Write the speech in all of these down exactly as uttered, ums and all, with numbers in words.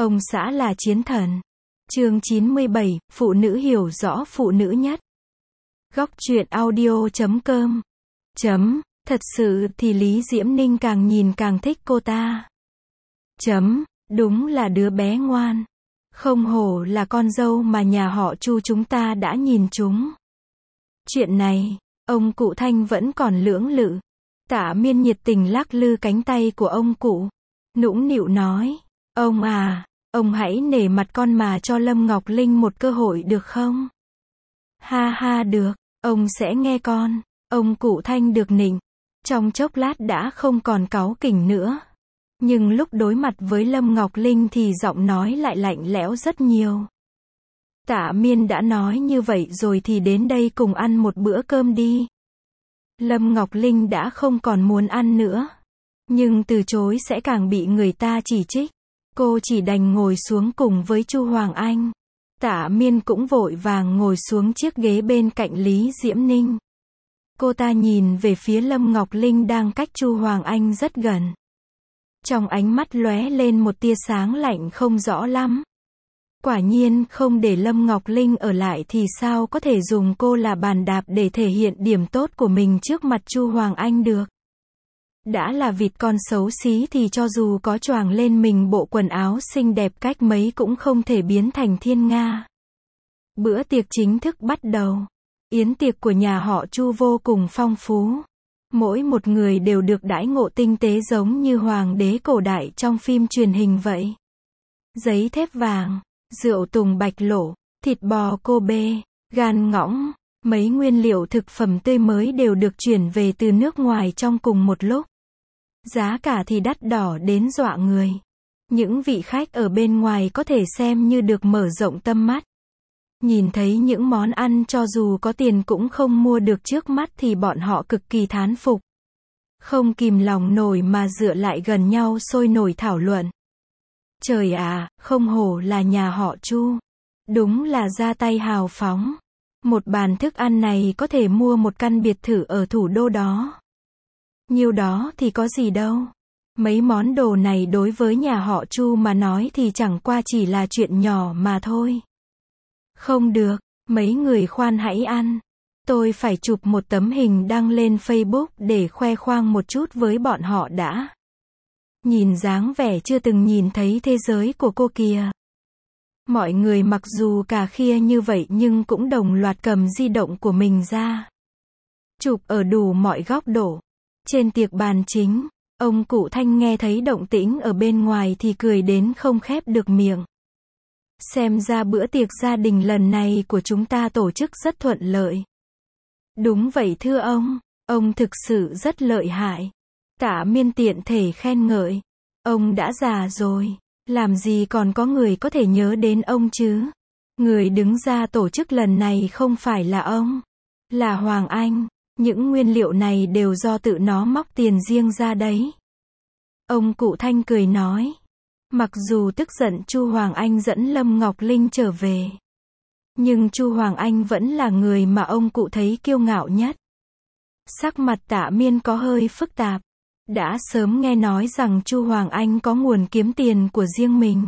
Ông xã là chiến thần. Chương chín mươi bảy, phụ nữ hiểu rõ phụ nữ nhất. Góc truyện audio chấm com. Chấm, thật sự thì Lý Diễm Ninh càng nhìn càng thích cô ta. Chấm, đúng là đứa bé ngoan. Không hổ là con dâu mà nhà họ Chu chúng ta đã nhìn chúng. Chuyện này, ông cụ Thanh vẫn còn lưỡng lự. Tạ Miên nhiệt tình lắc lư cánh tay của ông cụ. Nũng nịu nói, ông à, ông hãy nể mặt con mà cho Lâm Ngọc Linh một cơ hội được không? Ha ha được, ông sẽ nghe con. Ông cụ Thanh được nịnh. Trong chốc lát đã không còn cáu kỉnh nữa. Nhưng lúc đối mặt với Lâm Ngọc Linh thì giọng nói lại lạnh lẽo rất nhiều. Tạ Miên đã nói như vậy rồi thì đến đây cùng ăn một bữa cơm đi. Lâm Ngọc Linh đã không còn muốn ăn nữa. Nhưng từ chối sẽ càng bị người ta chỉ trích. Cô chỉ đành ngồi xuống cùng với Chu Hoàng Anh. Tạ Miên cũng vội vàng ngồi xuống chiếc ghế bên cạnh Lý Diễm Ninh. Cô ta nhìn về phía Lâm Ngọc Linh đang cách Chu Hoàng Anh rất gần. Trong ánh mắt lóe lên một tia sáng lạnh không rõ lắm. Quả nhiên không để Lâm Ngọc Linh ở lại thì sao có thể dùng cô là bàn đạp để thể hiện điểm tốt của mình trước mặt Chu Hoàng Anh được. Đã là vịt con xấu xí thì cho dù có choàng lên mình bộ quần áo xinh đẹp cách mấy cũng không thể biến thành thiên nga. Bữa tiệc chính thức bắt đầu. Yến tiệc của nhà họ Chu vô cùng phong phú. Mỗi một người đều được đãi ngộ tinh tế giống như hoàng đế cổ đại trong phim truyền hình vậy. Giấy thép vàng, rượu tùng bạch lỗ, thịt bò Kobe, gan ngỗng, mấy nguyên liệu thực phẩm tươi mới đều được chuyển về từ nước ngoài trong cùng một lúc. Giá cả thì đắt đỏ đến dọa người. Những vị khách ở bên ngoài có thể xem như được mở rộng tầm mắt. Nhìn thấy những món ăn cho dù có tiền cũng không mua được trước mắt thì bọn họ cực kỳ thán phục. Không kìm lòng nổi mà dựa lại gần nhau sôi nổi thảo luận. Trời à, không hổ là nhà họ Chu. Đúng là ra tay hào phóng. Một bàn thức ăn này có thể mua một căn biệt thự ở thủ đô đó. Nhiêu đó thì có gì đâu. Mấy món đồ này đối với nhà họ Chu mà nói thì chẳng qua chỉ là chuyện nhỏ mà thôi. Không được, mấy người khoan hãy ăn. Tôi phải chụp một tấm hình đăng lên Facebook để khoe khoang một chút với bọn họ đã. Nhìn dáng vẻ chưa từng nhìn thấy thế giới của cô kìa. Mọi người mặc dù cà khịa như vậy nhưng cũng đồng loạt cầm di động của mình ra. Chụp ở đủ mọi góc độ. Trên tiệc bàn chính, ông cụ Thanh nghe thấy động tĩnh ở bên ngoài thì cười đến không khép được miệng. Xem ra bữa tiệc gia đình lần này của chúng ta tổ chức rất thuận lợi. Đúng vậy thưa ông, ông thực sự rất lợi hại. Tạ Miên tiện thể khen ngợi. Ông đã già rồi, làm gì còn có người có thể nhớ đến ông chứ. Người đứng ra tổ chức lần này không phải là ông, là Hoàng Anh. Những nguyên liệu này đều do tự nó móc tiền riêng ra đấy. Ông cụ Thanh cười nói. Mặc dù tức giận Chu Hoàng Anh dẫn Lâm Ngọc Linh trở về. Nhưng Chu Hoàng Anh vẫn là người mà ông cụ thấy kiêu ngạo nhất. Sắc mặt Tạ Miên có hơi phức tạp. Đã sớm nghe nói rằng Chu Hoàng Anh có nguồn kiếm tiền của riêng mình.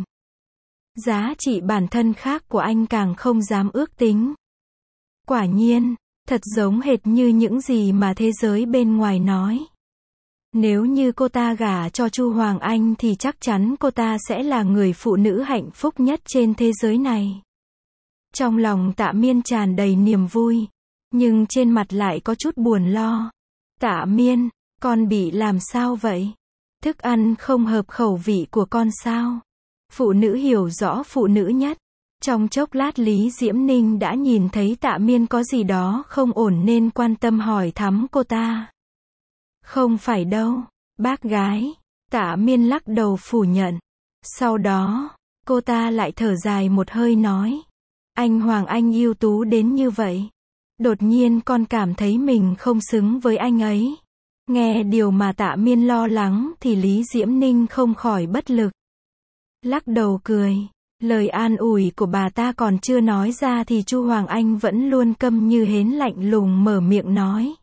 Giá trị bản thân khác của anh càng không dám ước tính. Quả nhiên, thật giống hệt như những gì mà thế giới bên ngoài nói. Nếu như cô ta gả cho Chu Hoàng Anh thì chắc chắn cô ta sẽ là người phụ nữ hạnh phúc nhất trên thế giới này. Trong lòng Tạ Miên tràn đầy niềm vui, nhưng trên mặt lại có chút buồn lo. Tạ Miên, con bị làm sao vậy? Thức ăn không hợp khẩu vị của con sao? Phụ nữ hiểu rõ phụ nữ nhất. Trong chốc lát Lý Diễm Ninh đã nhìn thấy Tạ Miên có gì đó không ổn nên quan tâm hỏi thăm cô ta. Không phải đâu, bác gái. Tạ Miên lắc đầu phủ nhận. Sau đó, cô ta lại thở dài một hơi nói. Anh Hoàng Anh ưu tú đến như vậy. Đột nhiên con cảm thấy mình không xứng với anh ấy. Nghe điều mà Tạ Miên lo lắng thì Lý Diễm Ninh không khỏi bất lực. Lắc đầu cười. Lời an ủi của bà ta còn chưa nói ra thì Chu Hoàng Anh vẫn luôn câm như hến lạnh lùng mở miệng nói.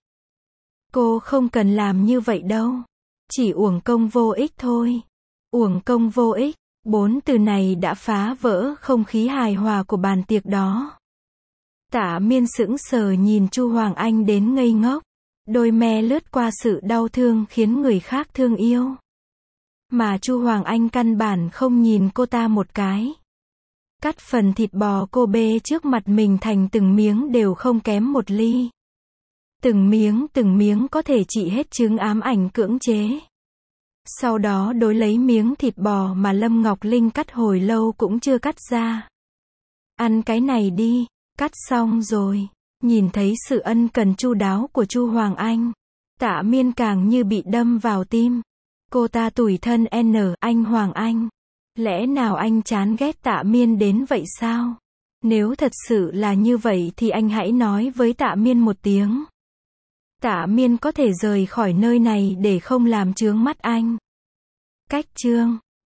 Cô không cần làm như vậy đâu. Chỉ uổng công vô ích thôi. Uổng công vô ích. Bốn từ này đã phá vỡ không khí hài hòa của bàn tiệc đó. Tạ Miên sững sờ nhìn Chu Hoàng Anh đến ngây ngốc. Đôi me lướt qua sự đau thương khiến người khác thương yêu. Mà Chu Hoàng Anh căn bản không nhìn cô ta một cái. Cắt phần thịt bò Kobe trước mặt mình thành từng miếng đều không kém một ly. Từng miếng từng miếng có thể trị hết chứng ám ảnh cưỡng chế. Sau đó đối lấy miếng thịt bò mà Lâm Ngọc Linh cắt hồi lâu cũng chưa cắt ra. Ăn cái này đi, cắt xong rồi. Nhìn thấy sự ân cần chu đáo của Chu Hoàng Anh, Tạ Miên càng như bị đâm vào tim. Cô ta tủi thân n anh Hoàng Anh. Lẽ nào anh chán ghét Tạ Miên đến vậy sao? Nếu thật sự là như vậy thì anh hãy nói với Tạ Miên một tiếng. Tạ Miên có thể rời khỏi nơi này để không làm chướng mắt anh. Cách chương